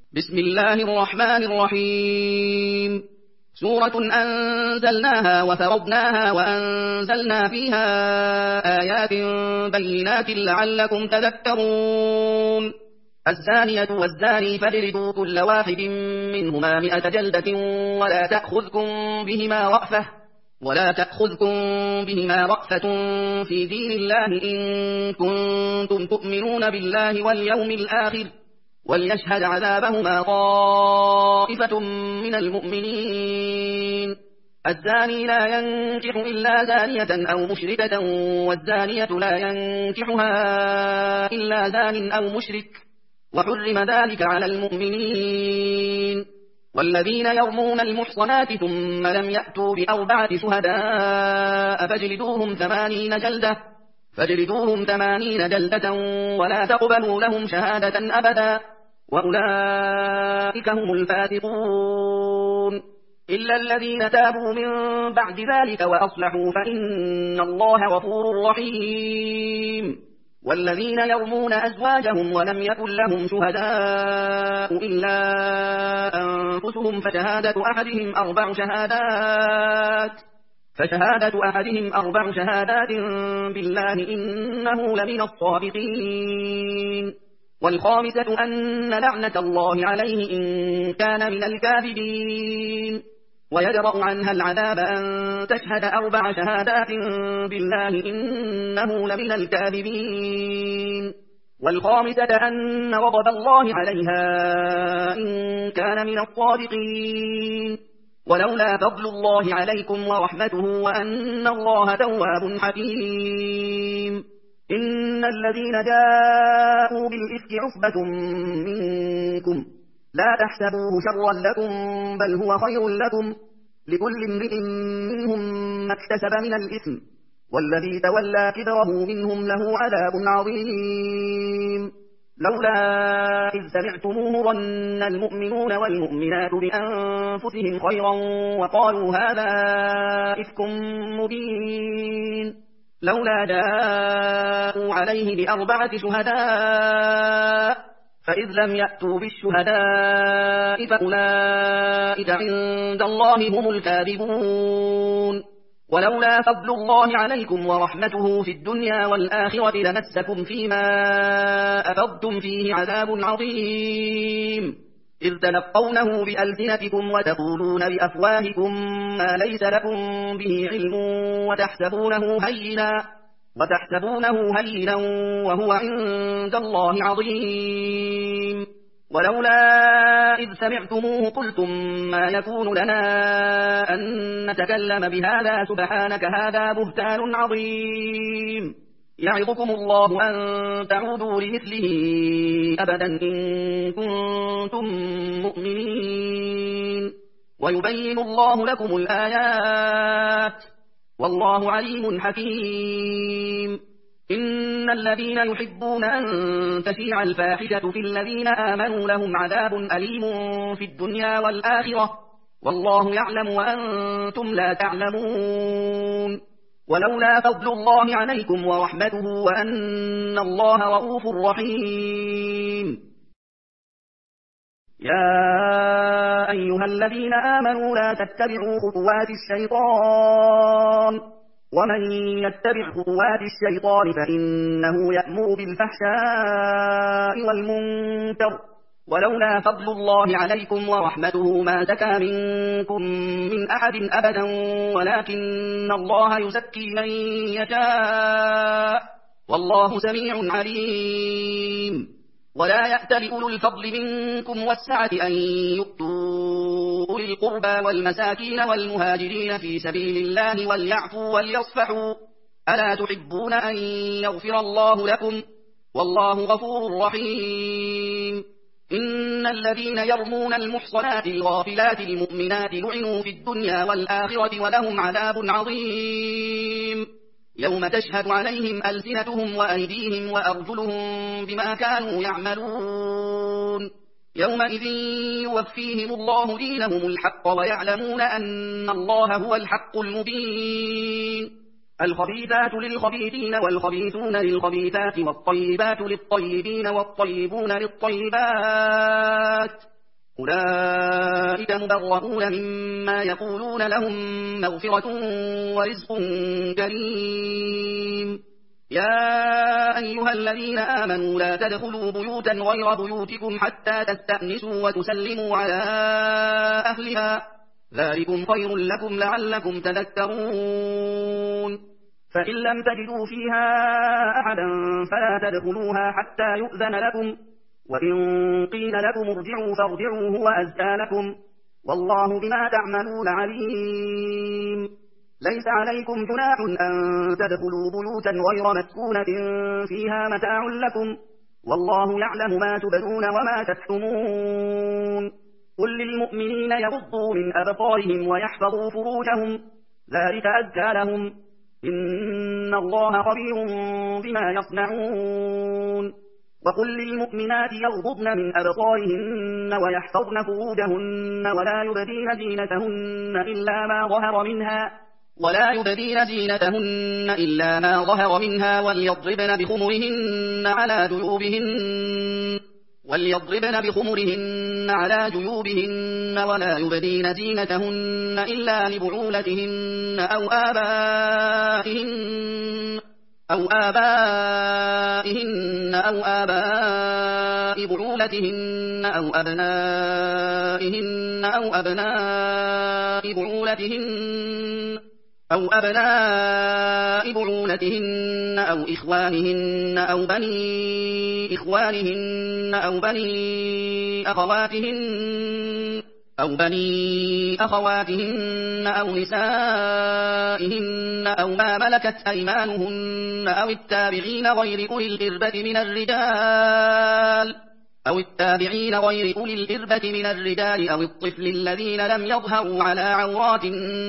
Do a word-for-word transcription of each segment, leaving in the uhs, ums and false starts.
بسم الله الرحمن الرحيم. سورة أنزلناها وفرضناها وأنزلنا فيها آيات بينات لعلكم تذكرون. الزانية والزاني فاجلدوا كل واحد منهما مئة جلدة ولا تأخذكم بهما رأفة ولا تأخذكم بهما رأفة في دين الله إن كنتم تؤمنون بالله واليوم الآخر وليشهد عذابهما طائفة من المؤمنين. الزاني لا ينكح إلا زانية أو مشركة والزانية لا ينكحها إلا زان أو مشرك وحرم ذلك على المؤمنين. والذين يرمون المحصنات ثم لم يأتوا بأربعة شهداء فاجلدوهم ثمانين جلدة فاجلدوهم ثمانين جلدة ولا تقبلوا لهم شهادة أبدا وأولئك هم الفاسقون. إلا الذين تابوا من بعد ذلك وأصلحوا فإن الله غفور رحيم. والذين يرمون أزواجهم ولم يكن لهم شهداء إلا أنفسهم فشهادة أحدهم أربع شهادات فشهادة أحدهم أربع شهادات بالله إنه لمن الصادقين. والخامسة أن لعنة الله عليه إن كان من الكاذبين. ويدرأ عنها العذاب أن تشهد أربع شهادات بالله إنه لمن الكاذبين. والخامسة أن غضب الله عليها إن كان من الصادقين. ولولا فضل الله عليكم ورحمته وأن الله تواب حكيم. إن الذين جاءوا بالإفك عصبة منكم لا تحسبوه شرا لكم بل هو خير لكم لكل امرئ منهم ما اكتسب من الإثم والذي تولى كبره منهم له عذاب عظيم. لولا إذ سمعتموه ظن المؤمنون والمؤمنات بأنفسهم خيرا وقالوا هذا إفك مبين. لولا جاءوا عليه بأربعة شهداء فإذ لم يأتوا بالشهداء فأولئك عند الله هم الكاذبون. ولولا فضل الله عليكم ورحمته في الدنيا والآخرة لمسكم فيما أفضتم فيه عذاب عظيم إذ تلقونه بألسنتكم وتقولون بأفواهكم ما ليس لكم به علم وتحسبونه هينا وتحسبونه هينا وهو عند الله عظيم. ولولا إذ سمعتموه قلتم ما يكون لنا أن نتكلم بهذا سبحانك هذا بهتان عظيم. يعظكم الله أن تعودوا لمثله أبدا إن كنتم مؤمنين. ويبين الله لكم الآيات والله عليم حكيم. إن الذين يحبون أن تشيع الفاحشة في الذين آمنوا لهم عذاب أليم في الدنيا والآخرة والله يعلم وأنتم لا تعلمون. ولولا فضل الله عليكم ورحمته وأن الله رؤوف رحيم. يا أيها الذين آمنوا لا تتبعوا خطوات الشيطان ومن يتبع خطوات الشيطان فإنه يأمر بالفحشاء والمنكر ولولا فضل الله عليكم ورحمته ما زكى منكم من أحد أبدا ولكن الله يزكي من يشاء والله سميع عليم. ولا يأتل أولو الفضل منكم والسعة أن يؤتوا أولي القربى والمساكين والمهاجرين في سبيل الله وليعفوا وليصفحوا ألا تحبون أن يغفر الله لكم والله غفور رحيم. إن الذين يرمون المحصنات الغافلات المؤمنات لعنوا في الدنيا والآخرة ولهم عذاب عظيم يوم تشهد عليهم ألسنتهم وأيديهم وأرجلهم بما كانوا يعملون. يومئذ يوفيهم الله دينهم الحق ويعلمون أن الله هو الحق المبين. الخبيثات للخبيثين والخبيثون للخبيثات والطيبات للطيبين والطيبون للطيبات أولئك مبرؤون مما يقولون لهم مغفرة ورزق كريم يا أيها الذين آمنوا لا تدخلوا بيوتا غير بيوتكم حتى تستأنسوا وتسلموا على أهلها ذلكم خير لكم لعلكم تذكرون فإن لم تجدوا فيها أحدا فلا تدخلوها حتى يؤذن لكم وإن قيل لكم ارجعوا فارجعوا هو أزكى لكم والله بما تعملون عليم ليس عليكم جناح أن تدخلوا بيوتا غير مسكونة فيها متاع لكم والله يعلم ما تبدون وما تكتمون قل للمؤمنين يغضوا من أبصارهم ويحفظوا فروجهم ذلك أزكى لهم إن الله خبير بما يصنعون وقل للمؤمنات يغضضن من أبصارهن ويحفظن فروجهن ولا يبدين زينتهن إلا ما ظهر منها ولا يبدين زينتهن إلا ما ظهر منها وليضربن بخمرهن على جيوبهن وليضربن بخمرهن على جيوبهن ولا يبدين زينتهن إلا لبعولتهن أو آبائهن أو آبائهن أو آباء بعولتهن أو أبنائهن أو أبناء بعولتهن أو أبناء بعولتهن أو إخوانهن أو بني إخوانهن أو بني أخواتهن أو بني أخواتهن أو نسائهن أو ما ملكت أيمانهن أو التابعين غير أولي الإربة من الرجال أو التابعين غير أولي الإربة من الرجال أو الطفل الذين لم يظهروا على عورات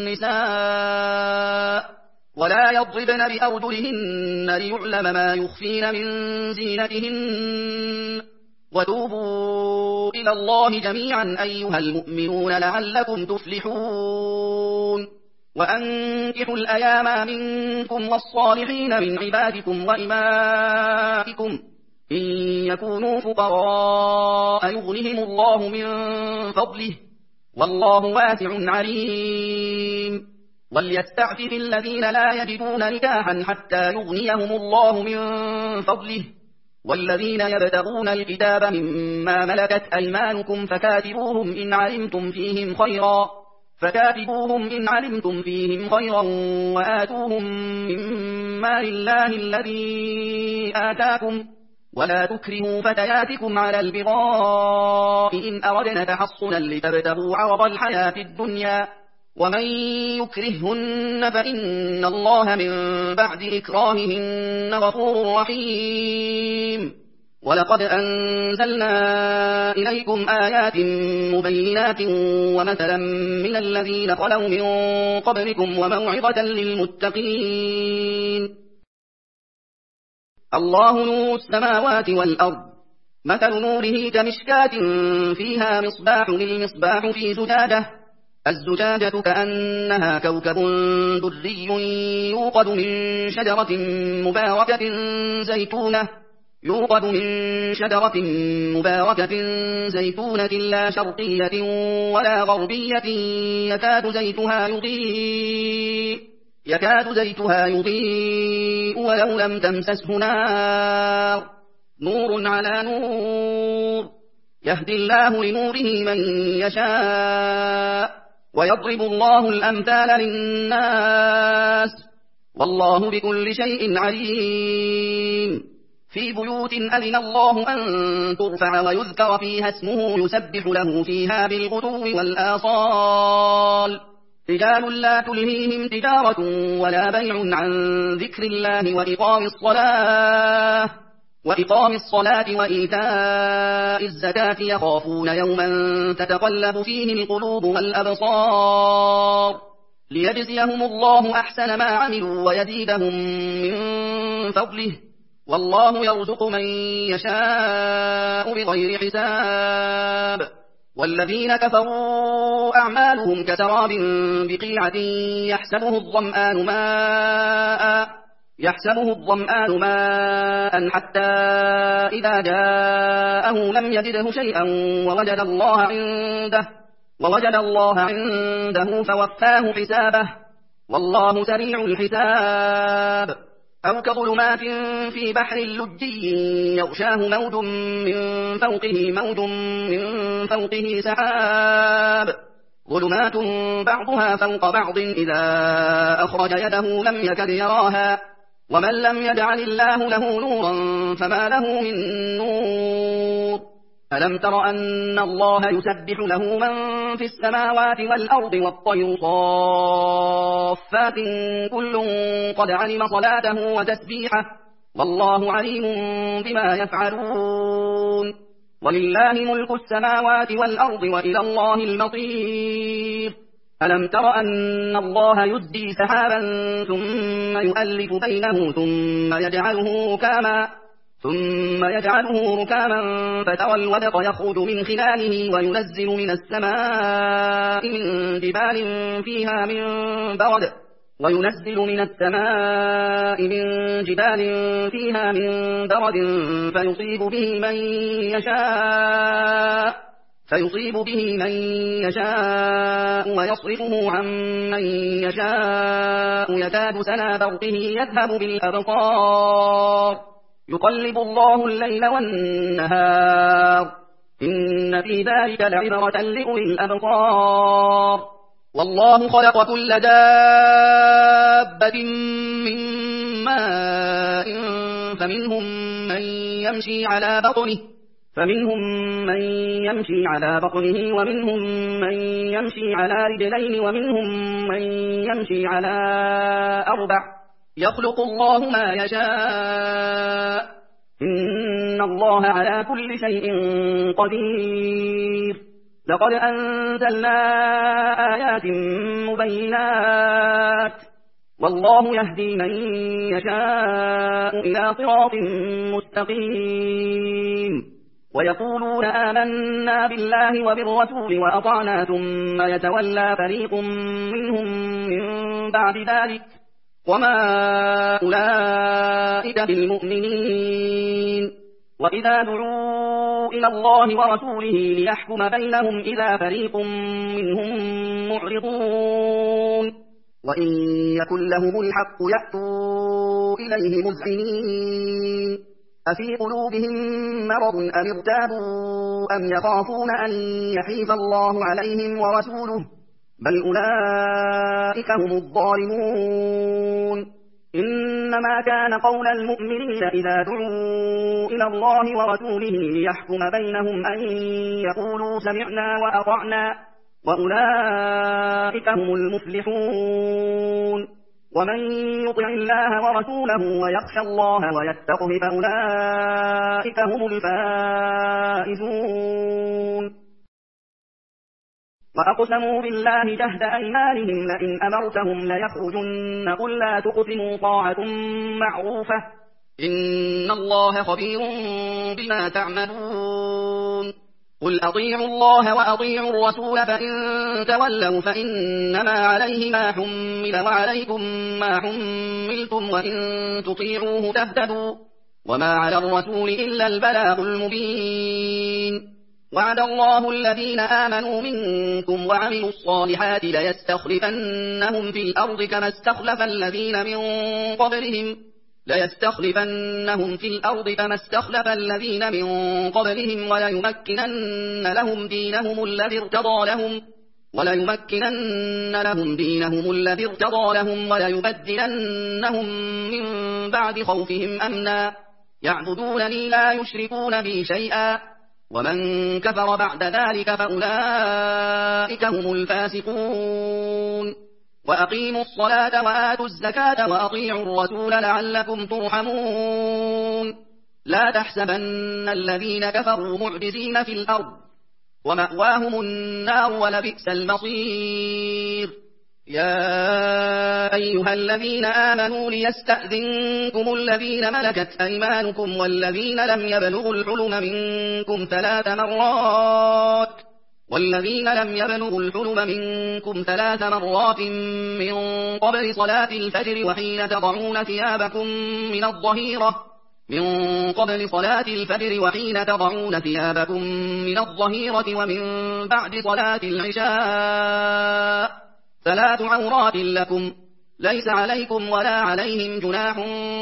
النساء ولا يضربن بأرجلهن ليعلم ما يخفين من زينتهن وتوبوا إلى الله جميعا أيها المؤمنون لعلكم تفلحون وأنكحوا الأيام منكم والصالحين من عبادكم وإمائكم إن يكونوا فقراء يغنهم الله من فضله والله واسع عليم وليستعفف الذين لا يجدون نكاحا حتى يغنيهم الله من فضله والذين يبتغون الكتاب مما ملكت أيمانكم فكاتبوهم إن علمتم فيهم خيرا فكاتبوهم إن علمتم فيهم خيرا وآتوهم مما لله الذي آتاكم ولا تكرهوا فتياتكم على البغاء إن أردنا تحصنا لتبتغوا عرض الحياة الدنيا ومن يكرههن فإن الله من بعد إكراههن غفور رحيم ولقد أنزلنا إليكم آيات مبينات ومثلا من الذين خلوا من قبلكم وموعظة للمتقين الله نور السماوات والأرض مثل نوره كمشكاة فيها مصباح المصباح في زجاجة الزجاجة كأنها كوكب دري يوقد من شجرة مباركة زيتونة يوقد من شجرة مباركة زيتونة لا شرقية ولا غربية يكاد زيتها يضيء يكاد زيتها يضيء ولو لم تمسسه نار نور على نور يهدي الله لنوره من يشاء ويضرب الله الأمثال للناس والله بكل شيء عليم في بيوت أذن الله أن ترفع ويذكر فيها اسمه يسبح له فيها بالغدو والآصال رجال لا تلهيهم تجارة ولا بيع عن ذكر الله وإقام الصلاة وإقام الصلاة وإيتاء الزكاة يخافون يوما تتقلب فيه القلوب والأبصار ليجزيهم الله أحسن ما عملوا ويزيدهم من فضله والله يرزق من يشاء بغير حساب والذين كفروا أعمالهم كسراب بقيعة يحسبه الظمآن ماء يحسبه الظمآن ماء حتى إذا جاءه لم يجده شيئا ووجد الله عنده ووجد الله عنده فوفاه حسابه والله سريع الحساب. أو كظلمات في بحر لجي يغشاه موج من فوقه موج من فوقه سحاب ظلمات بعضها فوق بعض إذا أخرج يده لم يكد يراها ومن لم يجعل الله له نورا فما له من نور. ألم تر أن الله يسبح له من في السماوات والأرض والطير صافات كل قد علم صلاته وتسبيحه والله عليم بما يفعلون. ولله ملك السماوات والأرض وإلى الله المصير. ألم تر أن الله يزجي سحابا ثم يؤلف بينه ثم يجعله ركاما ثم يجعله ركاما فترى الودق يخرج من خلاله وينزل من السماء من جبال فيها من برد وينزل من السماء من جبال فيها من برد فيصيب به من يشاء فيصيب به من يشاء ويصرفه عن من يشاء يكاد سنا برقه يذهب بالأبصار يقلب الله الليل والنهار إن في ذلك لعبرة لأولي الأبصار. والله خلق كل دابة من ماء فمنهم من يمشي على بطنه فمنهم من يمشي على بطنه ومنهم من يمشي على رجلين ومنهم من يمشي على أربع يخلق الله ما يشاء إن الله على كل شيء قدير. لقد أنزلنا آيات مبينات والله يهدي من يشاء إلى صراط مستقيم. ويقولون آمنا بالله وبالرسول وأطعنا ثم يتولى فريق منهم من بعد ذلك وما أولئك بالمؤمنين. وإذا دعوا إلى الله ورسوله ليحكم بينهم إذا فريق منهم معرضون وإن يكن لهم الحق يأتوا إليه مذعنين أفي قلوبهم مرض أم ارتابوا أم يخافون أن يحيف الله عليهم ورسوله بل أولئك هم الظالمون. إنما كان قول المؤمنين إذا دعوا إلى الله ورسوله ليحكم بينهم أن يقولوا سمعنا وأطعنا وأولئك هم المفلحون. ومن يطع الله ورسوله ويخشى الله ويتقه فأولئك هم الفائزون. وأقسموا بالله جهد أيمانهم لئن أمرتهم ليخرجن قل لا تقسموا طاعة معروفة إن الله خبير بما تعملون. قل أطيعوا الله وأطيعوا الرسول فإن تولوا فإنما عليه ما حمل وعليكم ما حملتم وإن تطيعوه تهتدوا وما على الرسول إلا البلاغ المبين. وعد الله الذين آمنوا منكم وعملوا الصالحات ليستخلفنهم في الأرض كما استخلف الذين من قبلهم ليستخلفنهم في الأرض كما استخلف الذين من قبلهم وليمكنن لهم دينهم الذي ارتضى لهم وليمكنن لهم دينهم الذي ارتضى لهم وليبدلنهم من بعد خوفهم أمنا يعبدونني لا يشركون بي شيئا ومن كفر بعد ذلك فأولئك هم الفاسقون. وأقيموا الصلاة وآتوا الزكاة وأطيعوا الرسول لعلكم ترحمون. لا تحسبن الذين كفروا معجزين في الأرض ومأواهم النار ولبئس المصير. يا أيها الذين آمنوا ليستأذنكم الذين ملكت أيمانكم والذين لم يبلغوا الحلم منكم ثلاث مرات والذين لم يبلغوا الحلم منكم ثلاث مرات من قبل صلاة الفجر وحين تضعون ثيابكم من الظهيرة من قبل صلاة الفجر وحين تضعون ثيابكم من الظهيرة ومن بعد صلاة العشاء ثلاث عورات لكم ليس عليكم ولا عليهم جناح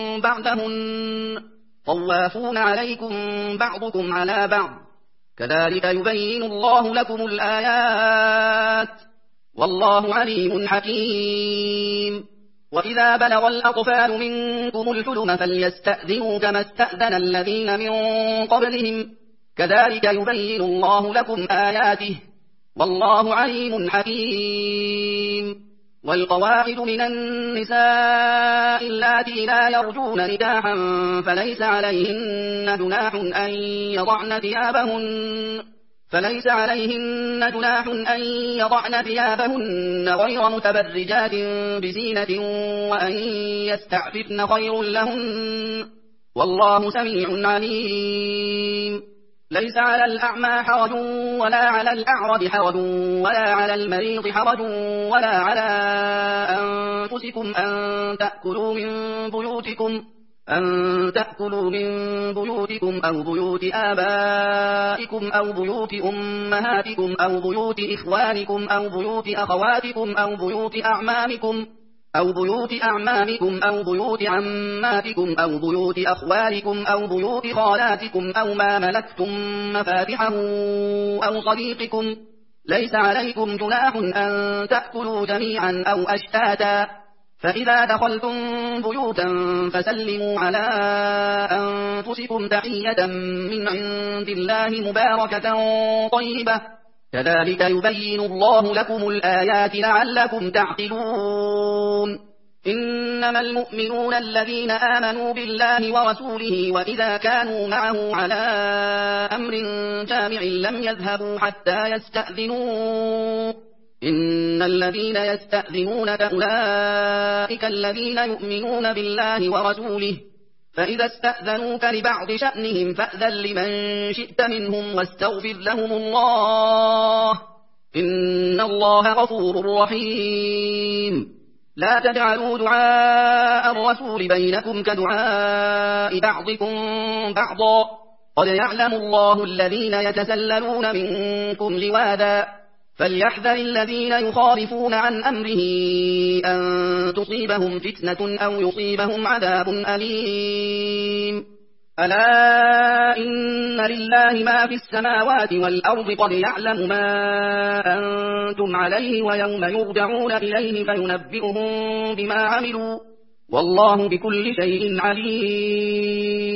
بعدهن طوافون عليكم بعضكم على بعض كذلك يبين الله لكم الآيات والله عليم حكيم. وإذا بلغ الأطفال منكم الحلم فليستأذنوا كما استأذن الذين من قبلهم كذلك يبين الله لكم آياته والله عليم حكيم. والقواعد من النساء اللاتي لا يرجون نكاحا فليس عليهن جناح أن يضعن ثيابهن فليس عليهن جناح أن يضعن ثيابهن غير متبرجات بزينة وأن يستعففن خير لهن والله سميع عليم. ليس على الأعمى حرج ولا على الأعرج حرج ولا على المريض حرج ولا على أنفسكم أن تأكلوا من بيوتكم أن تأكلوا من بيوتكم أو بيوت آبائكم أو بيوت أمهاتكم أو بيوت إخوانكم أو بيوت أخواتكم أو بيوت أعمامكم أو بيوت أعمامكم أو بيوت عماتكم أو بيوت أخوالكم أو بيوت خالاتكم أو ما ملكتم مفاتحه أو صديقكم ليس عليكم جناح أن تأكلوا جميعا أو أشتاتا فإذا دخلتم بيوتا فسلموا على أنفسكم تحية من عند الله مباركة طيبة كذلك يبين الله لكم الآيات لعلكم تعقلون. إنما المؤمنون الذين آمنوا بالله ورسوله وإذا كانوا معه على أمر جامع لم يذهبوا حتى يستأذنوه إن الذين يستأذنونك أولئك الذين يؤمنون بالله ورسوله فإذا استأذنوك لبعض شأنهم فأذن لمن شئت منهم واستغفر لهم الله إن الله غفور رحيم. لا تجعلوا دعاء الرسول بينكم كدعاء بعضكم بعضا قد يعلم الله الذين يتسللون منكم لواذا فليحذر الذين يخالفون عن أمره أن تصيبهم فتنة أو يصيبهم عذاب أليم. ألا إن لله ما في السماوات والأرض قد يعلم ما أنتم عليه ويوم يرجعون إليه فينبئهم بما عملوا والله بكل شيء عليم.